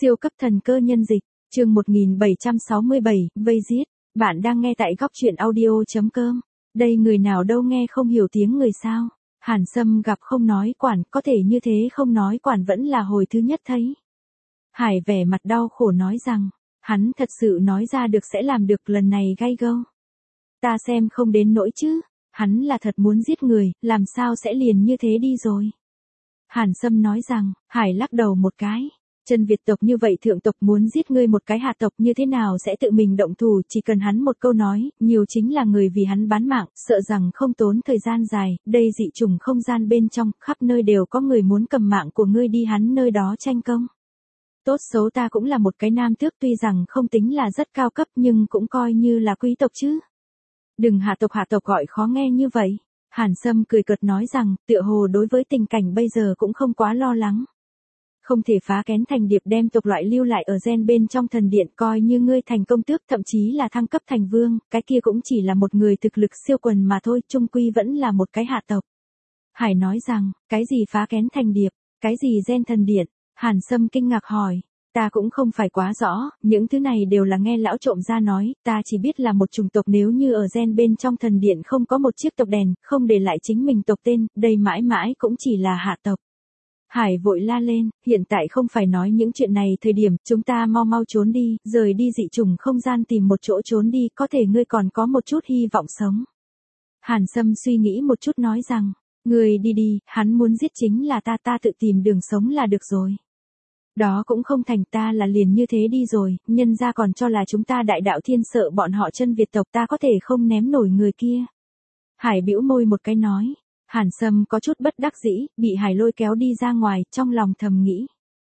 Siêu cấp thần cơ nhân dịch, chương 1767, vây giết. Bạn đang nghe tại góc truyện audio.com. Đây người nào đâu nghe không hiểu tiếng người sao. Hàn Sâm gặp không nói quản, có thể như thế không nói quản vẫn là hồi thứ nhất thấy. Hải vẻ mặt đau khổ nói rằng, hắn thật sự nói ra được sẽ làm được, lần này gay gâu. Ta xem không đến nỗi chứ, hắn là thật muốn giết người, làm sao sẽ liền như thế đi rồi. Hàn Sâm nói rằng, Hải lắc đầu một cái. Chân Việt tộc như vậy thượng tộc muốn giết ngươi một cái hạ tộc như thế nào sẽ tự mình động thủ, chỉ cần hắn một câu nói, nhiều chính là người vì hắn bán mạng, sợ rằng không tốn thời gian dài, đây dị trùng không gian bên trong, khắp nơi đều có người muốn cầm mạng của ngươi đi hắn nơi đó tranh công. Tốt xấu ta cũng là một cái nam tước, tuy rằng không tính là rất cao cấp nhưng cũng coi như là quý tộc chứ. Đừng hạ tộc gọi khó nghe như vậy. Hàn Sâm cười cợt nói rằng, tựa hồ đối với tình cảnh bây giờ cũng không quá lo lắng. Không thể phá kén thành điệp đem tộc loại lưu lại ở gen bên trong thần điện, coi như ngươi thành công tước, thậm chí là thăng cấp thành vương, cái kia cũng chỉ là một người thực lực siêu quần mà thôi, chung quy vẫn là một cái hạ tộc. Hải nói rằng, cái gì phá kén thành điệp, cái gì gen thần điện. Hàn Sâm kinh ngạc hỏi, ta cũng không phải quá rõ, những thứ này đều là nghe lão trộm ra nói, ta chỉ biết là một chủng tộc nếu như ở gen bên trong thần điện không có một chiếc tộc đèn, không để lại chính mình tộc tên, đây mãi mãi cũng chỉ là hạ tộc. Hải vội la lên, hiện tại không phải nói những chuyện này thời điểm, chúng ta mau trốn đi, rời đi dị trùng không gian tìm một chỗ trốn đi, có thể ngươi còn có một chút hy vọng sống. Hàn Sâm suy nghĩ một chút nói rằng, ngươi đi, hắn muốn giết chính là ta tự tìm đường sống là được rồi. Đó cũng không thành, ta là liền như thế đi rồi, nhân ra còn cho là chúng ta đại đạo thiên sợ bọn họ chân Việt tộc, ta có thể không ném nổi người kia. Hải bĩu môi một cái nói. Hàn Sâm có chút bất đắc dĩ, bị Hải lôi kéo đi ra ngoài, trong lòng thầm nghĩ.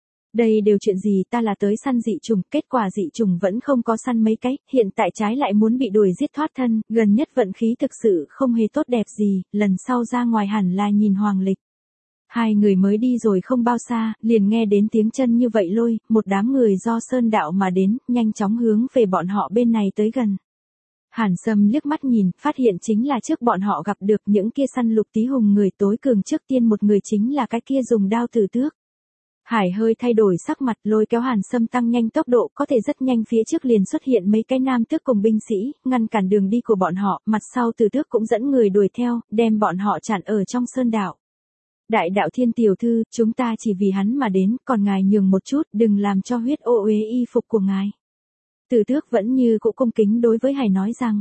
Đây đều chuyện gì, ta là tới săn dị trùng, kết quả dị trùng vẫn không có săn mấy cái, hiện tại trái lại muốn bị đuổi giết thoát thân, gần nhất vận khí thực sự không hề tốt đẹp gì, lần sau ra ngoài hẳn là nhìn hoàng lịch. Hai người mới đi rồi không bao xa, liền nghe đến tiếng chân như vậy lôi, một đám người do sơn đạo mà đến, nhanh chóng hướng về bọn họ bên này tới gần. Hàn Sâm liếc mắt nhìn, phát hiện chính là trước bọn họ gặp được những kia săn lục tí hùng người tối cường, trước tiên một người chính là cái kia dùng đao tử tước. Hải hơi thay đổi sắc mặt, lôi kéo Hàn Sâm tăng nhanh tốc độ, có thể rất nhanh phía trước liền xuất hiện mấy cái nam tước cùng binh sĩ, ngăn cản đường đi của bọn họ, mặt sau tử tước cũng dẫn người đuổi theo, đem bọn họ chặn ở trong sơn đạo. Đại đạo thiên tiểu thư, chúng ta chỉ vì hắn mà đến, còn ngài nhường một chút, đừng làm cho huyết ô uế y phục của ngài. Tử tước vẫn như cũ cung kính đối với Hải nói rằng,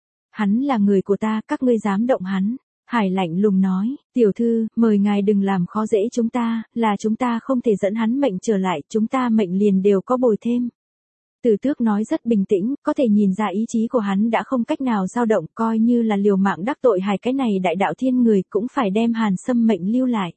hắn là người của ta, các ngươi dám động hắn. Hải lạnh lùng nói, tiểu thư, mời ngài đừng làm khó dễ chúng ta, là chúng ta không thể dẫn hắn mệnh trở lại, chúng ta mệnh liền đều có bồi thêm. Tử tước nói rất bình tĩnh, có thể nhìn ra ý chí của hắn đã không cách nào dao động, coi như là liều mạng đắc tội Hải cái này đại đạo thiên người cũng phải đem Hàn Sâm mệnh lưu lại.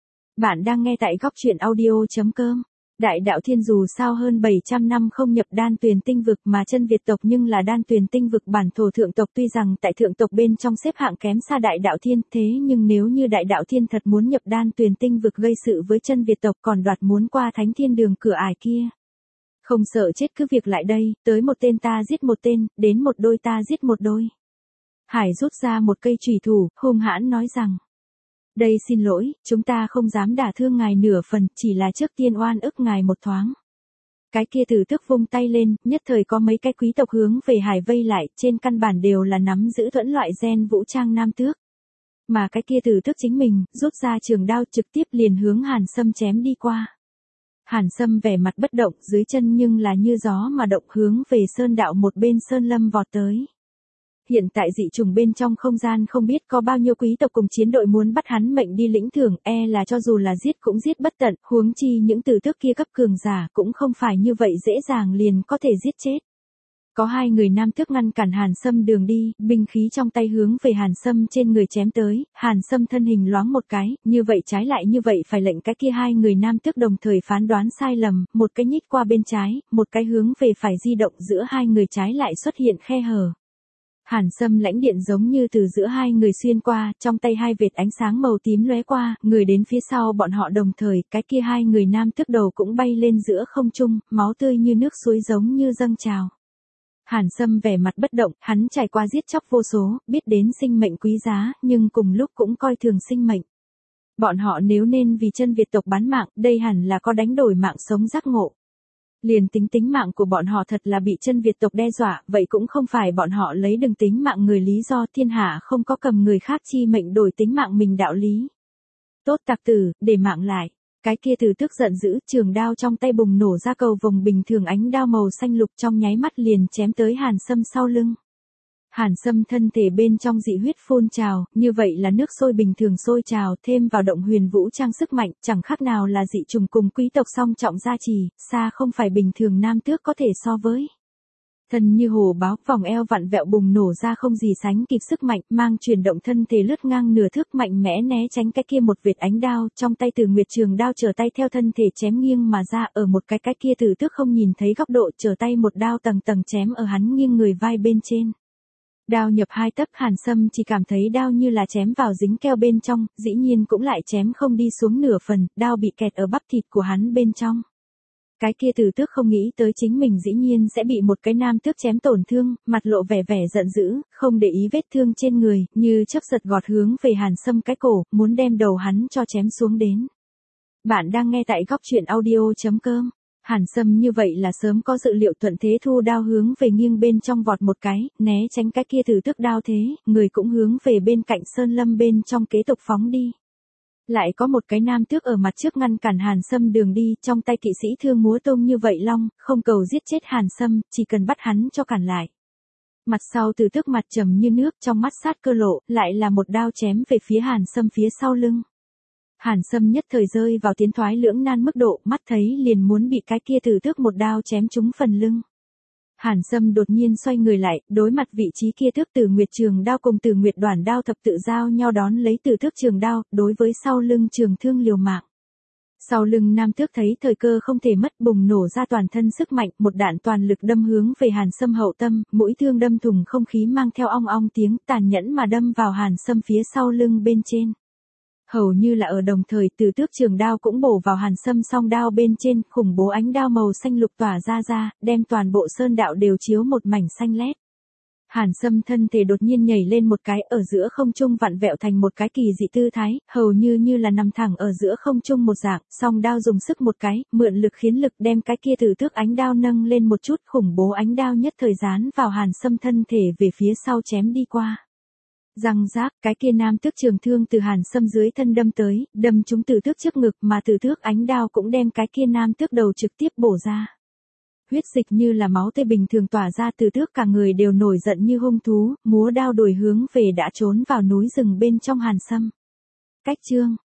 Bạn đang nghe tại góc truyện audio.com. Đại đạo thiên dù sao hơn 700 năm không nhập đan tuyền tinh vực mà chân Việt tộc nhưng là đan tuyền tinh vực bản thổ thượng tộc, tuy rằng tại thượng tộc bên trong xếp hạng kém xa đại đạo thiên, thế nhưng nếu như đại đạo thiên thật muốn nhập đan tuyền tinh vực gây sự với chân Việt tộc còn đoạt muốn qua thánh thiên đường cửa ải kia. Không sợ chết cứ việc lại đây, tới một tên ta giết một tên, đến một đôi ta giết một đôi. Hải rút ra một cây chùy thủ, hung hãn nói rằng. Đây xin lỗi, chúng ta không dám đả thương ngài nửa phần, chỉ là trước tiên oan ức ngài một thoáng. Cái kia tử tước vung tay lên, nhất thời có mấy cái quý tộc hướng về Hải vây lại, trên căn bản đều là nắm giữ thuẫn loại gen vũ trang nam tước. Mà cái kia tử tước chính mình, rút ra trường đao trực tiếp liền hướng Hàn Sâm chém đi qua. Hàn Sâm vẻ mặt bất động, dưới chân nhưng là như gió mà động hướng về sơn đạo một bên sơn lâm vọt tới. Hiện tại dị trùng bên trong không gian không biết có bao nhiêu quý tộc cùng chiến đội muốn bắt hắn mệnh đi lĩnh thưởng, là cho dù là giết cũng giết bất tận, huống chi những tử tước kia cấp cường giả cũng không phải như vậy dễ dàng liền có thể giết chết. Có hai người nam tước ngăn cản Hàn Sâm đường đi, binh khí trong tay hướng về Hàn Sâm trên người chém tới, Hàn Sâm thân hình loáng một cái, như vậy trái lại như vậy phải lệnh cái kia hai người nam tước đồng thời phán đoán sai lầm, một cái nhích qua bên trái, một cái hướng về phải di động, giữa hai người trái lại xuất hiện khe hở. Hàn Sâm lãnh điện giống như từ giữa hai người xuyên qua, trong tay hai vệt ánh sáng màu tím lóe qua, người đến phía sau bọn họ đồng thời, cái kia hai người nam tước đầu cũng bay lên giữa không trung, máu tươi như nước suối giống như dâng trào. Hàn Sâm vẻ mặt bất động, hắn trải qua giết chóc vô số, biết đến sinh mệnh quý giá, nhưng cùng lúc cũng coi thường sinh mệnh. Bọn họ nếu nên vì chân Việt tộc bán mạng, đây hẳn là có đánh đổi mạng sống giác ngộ. Liền tính tính mạng của bọn họ thật là bị chân Việt tộc đe dọa, vậy cũng không phải bọn họ lấy đừng tính mạng người lý do, thiên hạ không có cầm người khác chi mệnh đổi tính mạng mình đạo lý. Tốt tặc tử, để mạng lại. Cái kia Tử Tước giận dữ, trường đao trong tay bùng nổ ra cầu vồng bình thường ánh đao màu xanh lục trong nháy mắt liền chém tới Hàn Sâm sau lưng. Hàn Sâm thân thể bên trong dị huyết phun trào, như vậy là nước sôi bình thường sôi trào, thêm vào động huyền vũ trang sức mạnh, chẳng khác nào là dị trùng cùng quý tộc song trọng gia trì, xa không phải bình thường nam tước có thể so với. Thân như hồ báo, vòng eo vặn vẹo bùng nổ ra không gì sánh kịp sức mạnh, mang chuyển động thân thể lướt ngang nửa thước mạnh mẽ né tránh cái kia một vệt ánh đao, trong tay Từ Nguyệt trường đao trở tay theo thân thể chém nghiêng mà ra, ở một cái kia Tử Tước không nhìn thấy góc độ, trở tay một đao tầng tầng chém ở hắn nghiêng người vai bên trên. Đao nhập hai tấc, Hàn Sâm chỉ cảm thấy đao như là chém vào dính keo bên trong, dĩ nhiên cũng lại chém không đi xuống nửa phần, đao bị kẹt ở bắp thịt của hắn bên trong. Cái kia Tử Tước không nghĩ tới chính mình dĩ nhiên sẽ bị một cái nam tước chém tổn thương, mặt lộ vẻ vẻ giận dữ, không để ý vết thương trên người, như chớp giật gọt hướng về Hàn Sâm cái cổ, muốn đem đầu hắn cho chém xuống đến. Bạn đang nghe tại góc truyện audio.com. Hàn Sâm như vậy là sớm có dự liệu, thuận thế thu đao hướng về nghiêng bên trong vọt một cái, né tránh cái kia Tử Tước đao thế, người cũng hướng về bên cạnh sơn lâm bên trong kế tục phóng đi. Lại có một cái nam tước ở mặt trước ngăn cản Hàn Sâm đường đi, trong tay kỵ sĩ thương múa tôm như vậy long, không cầu giết chết Hàn Sâm, chỉ cần bắt hắn cho cản lại. Mặt sau Tử Tước mặt trầm như nước, trong mắt sát cơ lộ, lại là một đao chém về phía Hàn Sâm phía sau lưng. Hàn Sâm nhất thời rơi vào tiến thoái lưỡng nan mức độ, mắt thấy liền muốn bị cái kia Tử Tước một đao chém trúng phần lưng. Hàn Sâm đột nhiên xoay người lại, đối mặt vị trí kia Tước Tử Nguyệt trường đao cùng Tử Nguyệt đoản đao thập tự giao nhau đón lấy Tử Tước trường đao, đối với sau lưng trường thương liều mạng. Sau lưng nam tước thấy thời cơ không thể mất, bùng nổ ra toàn thân sức mạnh, một đạn toàn lực đâm hướng về Hàn Sâm hậu tâm, mũi thương đâm thủng không khí mang theo ong ong tiếng, tàn nhẫn mà đâm vào Hàn Sâm phía sau lưng bên trên. Hầu như là ở đồng thời, Tử Tước trường đao cũng bổ vào Hàn Sâm song đao bên trên, khủng bố ánh đao màu xanh lục tỏa ra, đem toàn bộ sơn đạo đều chiếu một mảnh xanh lét. Hàn Sâm thân thể đột nhiên nhảy lên một cái, ở giữa không trung vặn vẹo thành một cái kỳ dị tư thái, hầu như là nằm thẳng ở giữa không trung một dạng, song đao dùng sức một cái, mượn lực khiến lực đem cái kia Tử Tước ánh đao nâng lên một chút, khủng bố ánh đao nhất thời dán vào Hàn Sâm thân thể về phía sau chém đi qua. Răng rác, cái kia nam tước trường thương từ Hàn Sâm dưới thân đâm tới, đâm trúng Tử Tước trước ngực, mà Tử Tước ánh đao cũng đem cái kia nam tước đầu trực tiếp bổ ra. Huyết dịch như là máu tươi bình thường tỏa ra, Tử Tước cả người đều nổi giận như hung thú, múa đao đuổi hướng về đã trốn vào núi rừng bên trong Hàn Sâm. Cách chương